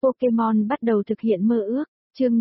Pokemon bắt đầu thực hiện mơ ước, chương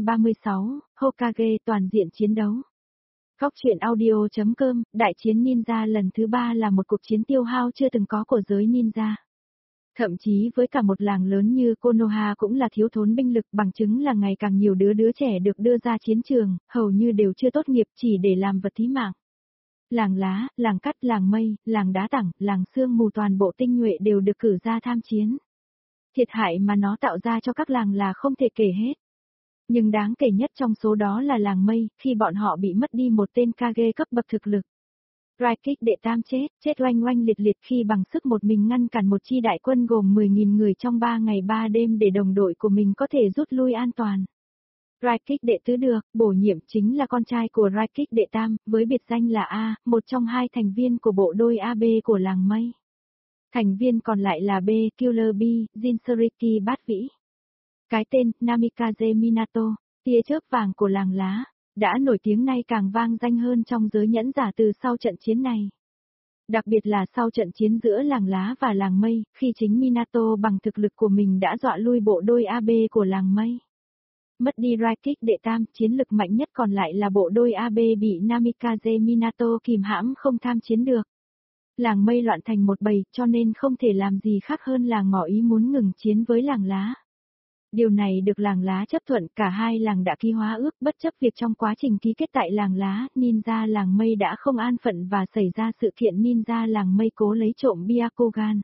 536, Hokage toàn diện chiến đấu. Góc truyện audio.com, Đại chiến ninja lần thứ 3 là một cuộc chiến tiêu hao chưa từng có của giới ninja. Thậm chí với cả một làng lớn như Konoha cũng là thiếu thốn binh lực, bằng chứng là ngày càng nhiều đứa trẻ được đưa ra chiến trường, hầu như đều chưa tốt nghiệp chỉ để làm vật thí mạng. Làng lá, làng cắt, làng mây, làng đá tảng, làng sương mù toàn bộ tinh nhuệ đều được cử ra tham chiến. Thiệt hại mà nó tạo ra cho các làng là không thể kể hết. Nhưng đáng kể nhất trong số đó là làng mây, khi bọn họ bị mất đi một tên Kage cấp bậc thực lực. Raikik đệ tam chết oanh oanh liệt liệt khi bằng sức một mình ngăn cản một chi đại quân gồm 10.000 người trong 3 ngày 3 đêm để đồng đội của mình có thể rút lui an toàn. Raikik đệ tứ được bổ nhiệm chính là con trai của Raikik đệ tam, với biệt danh là A, một trong hai thành viên của bộ đôi AB của làng mây. Thành viên còn lại là B, Killer B, Jinchuriki bát vĩ. Cái tên, Namikaze Minato, tia chớp vàng của làng lá, đã nổi tiếng nay càng vang danh hơn trong giới nhẫn giả từ sau trận chiến này. Đặc biệt là sau trận chiến giữa làng lá và làng mây, khi chính Minato bằng thực lực của mình đã dọa lui bộ đôi AB của làng mây. Mất đi Raikik đệ tam, chiến lực mạnh nhất còn lại là bộ đôi AB bị Namikaze Minato kìm hãm không tham chiến được. Làng mây loạn thành một bầy, cho nên không thể làm gì khác hơn là ngỏ ý muốn ngừng chiến với làng lá. Điều này được làng lá chấp thuận, cả hai làng đã ký hóa ước, bất chấp việc trong quá trình ký kết tại làng lá, ninja làng mây đã không an phận và xảy ra sự kiện ninja làng mây cố lấy trộm Byakugan.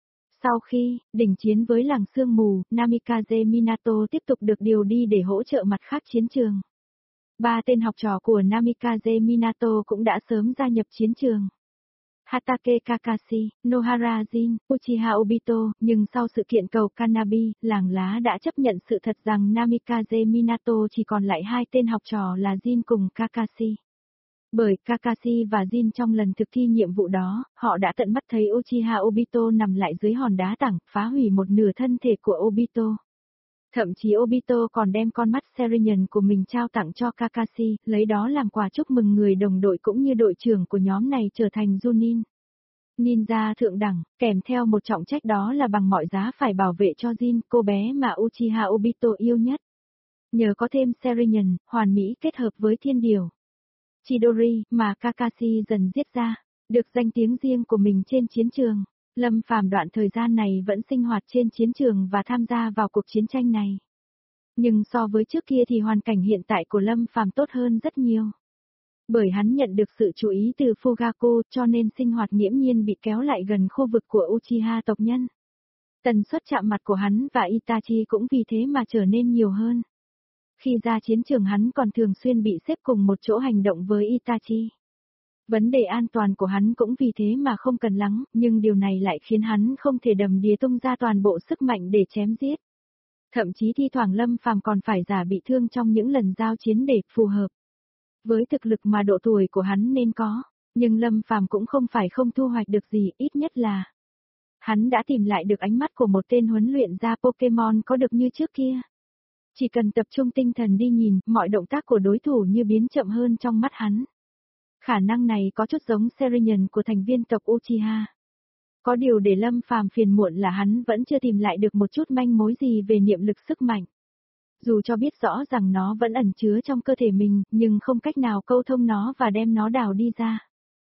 Sau khi đình chiến với làng sương mù, Namikaze Minato tiếp tục được điều đi để hỗ trợ mặt khác chiến trường. 3 tên học trò của Namikaze Minato cũng đã sớm gia nhập chiến trường. Hatake Kakashi, Nohara Jin, Uchiha Obito, nhưng sau sự kiện cầu Kanabi, làng lá đã chấp nhận sự thật rằng Namikaze Minato chỉ còn lại 2 tên học trò là Jin cùng Kakashi. Bởi Kakashi và Jin trong lần thực thi nhiệm vụ đó, họ đã tận mắt thấy Uchiha Obito nằm lại dưới hòn đá tảng, phá hủy một nửa thân thể của Obito. Thậm chí Obito còn đem con mắt Sharingan của mình trao tặng cho Kakashi, lấy đó làm quà chúc mừng người đồng đội cũng như đội trưởng của nhóm này trở thành Chunin. Ninja thượng đẳng, kèm theo một trọng trách đó là bằng mọi giá phải bảo vệ cho Jin, cô bé mà Uchiha Obito yêu nhất. Nhờ có thêm Sharingan, hoàn mỹ kết hợp với thiên điều Chidori mà Kakashi dần giết ra, được danh tiếng riêng của mình trên chiến trường. Lâm Phàm đoạn thời gian này vẫn sinh hoạt trên chiến trường và tham gia vào cuộc chiến tranh này. Nhưng so với trước kia thì hoàn cảnh hiện tại của Lâm Phàm tốt hơn rất nhiều. Bởi hắn nhận được sự chú ý từ Fugaku cho nên sinh hoạt nghiễm nhiên bị kéo lại gần khu vực của Uchiha tộc nhân. Tần suất chạm mặt của hắn và Itachi cũng vì thế mà trở nên nhiều hơn. Khi ra chiến trường hắn còn thường xuyên bị xếp cùng một chỗ hành động với Itachi. Vấn đề an toàn của hắn cũng vì thế mà không cần lắng, nhưng điều này lại khiến hắn không thể đầm đìa tung ra toàn bộ sức mạnh để chém giết. Thậm chí thi thoảng Lâm Phàm còn phải giả bị thương trong những lần giao chiến để phù hợp. Với thực lực mà độ tuổi của hắn nên có, nhưng Lâm Phàm cũng không phải không thu hoạch được gì, ít nhất là hắn đã tìm lại được ánh mắt của một tên huấn luyện gia Pokemon có được như trước kia. Chỉ cần tập trung tinh thần đi nhìn, mọi động tác của đối thủ như biến chậm hơn trong mắt hắn. Khả năng này có chút giống Sharingan của thành viên tộc Uchiha. Có điều để Lâm Phàm phiền muộn là hắn vẫn chưa tìm lại được một chút manh mối gì về niệm lực sức mạnh. Dù cho biết rõ rằng nó vẫn ẩn chứa trong cơ thể mình, nhưng không cách nào câu thông nó và đem nó đào đi ra.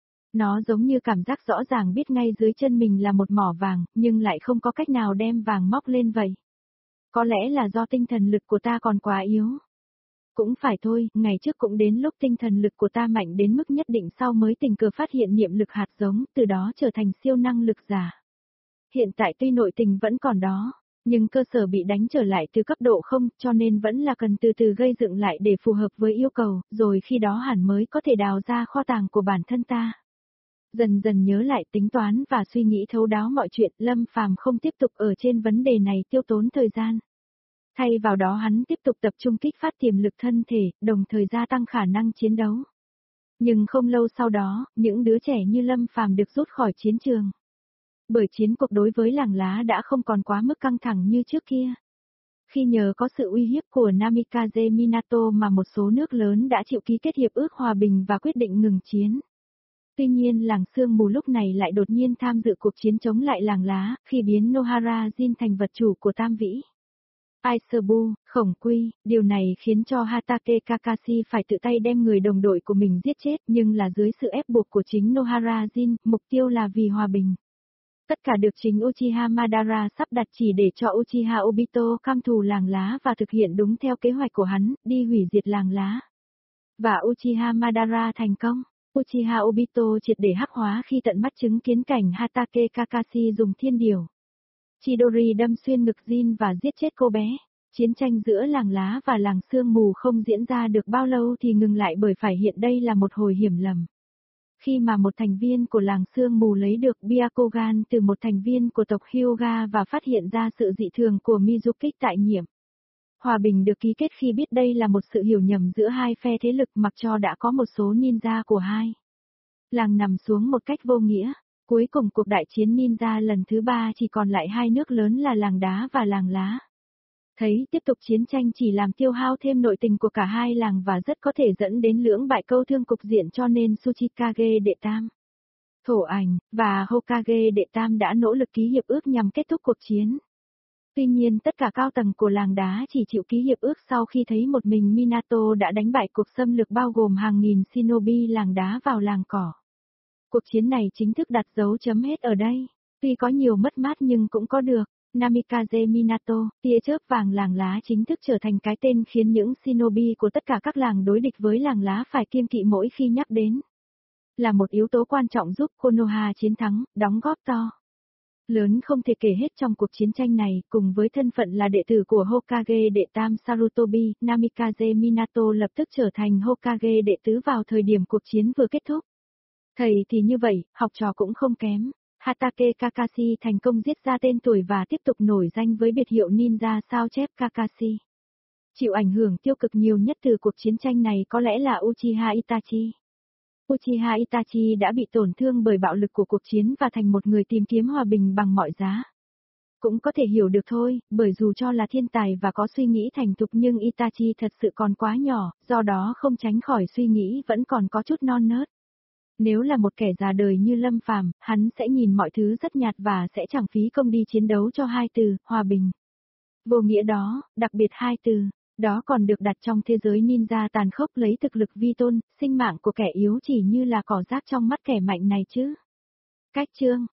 Nó giống như cảm giác rõ ràng biết ngay dưới chân mình là một mỏ vàng, nhưng lại không có cách nào đem vàng móc lên vậy. Có lẽ là do tinh thần lực của ta còn quá yếu. Cũng phải thôi, ngày trước cũng đến lúc tinh thần lực của ta mạnh đến mức nhất định sau mới tình cờ phát hiện niệm lực hạt giống, từ đó trở thành siêu năng lực giả. Hiện tại tuy nội tình vẫn còn đó, nhưng cơ sở bị đánh trở lại từ cấp độ 0, cho nên vẫn là cần từ từ gây dựng lại để phù hợp với yêu cầu, rồi khi đó hẳn mới có thể đào ra kho tàng của bản thân ta. Dần dần nhớ lại tính toán và suy nghĩ thấu đáo mọi chuyện, Lâm Phàm không tiếp tục ở trên vấn đề này tiêu tốn thời gian. Thay vào đó hắn tiếp tục tập trung kích phát tiềm lực thân thể, đồng thời gia tăng khả năng chiến đấu. Nhưng không lâu sau đó, những đứa trẻ như Lâm Phàm được rút khỏi chiến trường. Bởi chiến cuộc đối với làng lá đã không còn quá mức căng thẳng như trước kia. Khi nhờ có sự uy hiếp của Namikaze Minato mà một số nước lớn đã chịu ký kết hiệp ước hòa bình và quyết định ngừng chiến. Tuy nhiên làng sương mù lúc này lại đột nhiên tham dự cuộc chiến chống lại làng lá, khi biến Nohara Jin thành vật chủ của Tam Vĩ. Aiserbu, khổng quy, điều này khiến cho Hatake Kakashi phải tự tay đem người đồng đội của mình giết chết nhưng là dưới sự ép buộc của chính Nohara Jin, mục tiêu là vì hòa bình. Tất cả được chính Uchiha Madara sắp đặt chỉ để cho Uchiha Obito cam thù làng lá và thực hiện đúng theo kế hoạch của hắn, đi hủy diệt làng lá. Và Uchiha Madara thành công. Uchiha Obito triệt để hắc hóa khi tận mắt chứng kiến cảnh Hatake Kakashi dùng thiên điều Chidori đâm xuyên ngực Jin và giết chết cô bé. Chiến tranh giữa làng lá và làng sương mù không diễn ra được bao lâu thì ngừng lại bởi phải hiện đây là một hồi hiểm lầm. Khi mà một thành viên của làng sương mù lấy được Byakugan từ một thành viên của tộc Hyuga và phát hiện ra sự dị thường của Mizuki tại nhiệm. Hòa bình được ký kết khi biết đây là một sự hiểu nhầm giữa hai phe thế lực mặc cho đã có một số ninja của hai làng nằm xuống một cách vô nghĩa. Cuối cùng cuộc đại chiến ninja lần thứ 3 chỉ còn lại hai nước lớn là làng đá và làng lá. Thấy tiếp tục chiến tranh chỉ làm tiêu hao thêm nội tình của cả hai làng và rất có thể dẫn đến lưỡng bại câu thương cục diện cho nên Tsuchikage đệ tam, Thổ Ảnh, và Hokage đệ tam đã nỗ lực ký hiệp ước nhằm kết thúc cuộc chiến. Tuy nhiên tất cả cao tầng của làng đá chỉ chịu ký hiệp ước sau khi thấy một mình Minato đã đánh bại cuộc xâm lược bao gồm hàng nghìn shinobi làng đá vào làng cỏ. Cuộc chiến này chính thức đặt dấu chấm hết ở đây. Tuy có nhiều mất mát nhưng cũng có được. Namikaze Minato, tia chớp vàng làng lá chính thức trở thành cái tên khiến những shinobi của tất cả các làng đối địch với làng lá phải kiêng kỵ mỗi khi nhắc đến. Là một yếu tố quan trọng giúp Konoha chiến thắng, đóng góp to lớn không thể kể hết trong cuộc chiến tranh này, cùng với thân phận là đệ tử của Hokage đệ tam Sarutobi, Namikaze Minato lập tức trở thành Hokage đệ tứ vào thời điểm cuộc chiến vừa kết thúc. Thầy thì như vậy, học trò cũng không kém. Hatake Kakashi thành công giết ra tên tuổi và tiếp tục nổi danh với biệt hiệu ninja sao chép Kakashi. Chịu ảnh hưởng tiêu cực nhiều nhất từ cuộc chiến tranh này có lẽ là Uchiha Itachi. Uchiha Itachi đã bị tổn thương bởi bạo lực của cuộc chiến và thành một người tìm kiếm hòa bình bằng mọi giá. Cũng có thể hiểu được thôi, bởi dù cho là thiên tài và có suy nghĩ thành thục nhưng Itachi thật sự còn quá nhỏ, do đó không tránh khỏi suy nghĩ vẫn còn có chút non nớt. Nếu là một kẻ già đời như Lâm Phàm, hắn sẽ nhìn mọi thứ rất nhạt và sẽ chẳng phí công đi chiến đấu cho hai từ, hòa bình. Vô nghĩa đó, đặc biệt hai từ, đó còn được đặt trong thế giới ninja tàn khốc lấy thực lực vi tôn, sinh mạng của kẻ yếu chỉ như là cỏ rác trong mắt kẻ mạnh này chứ. Cách chương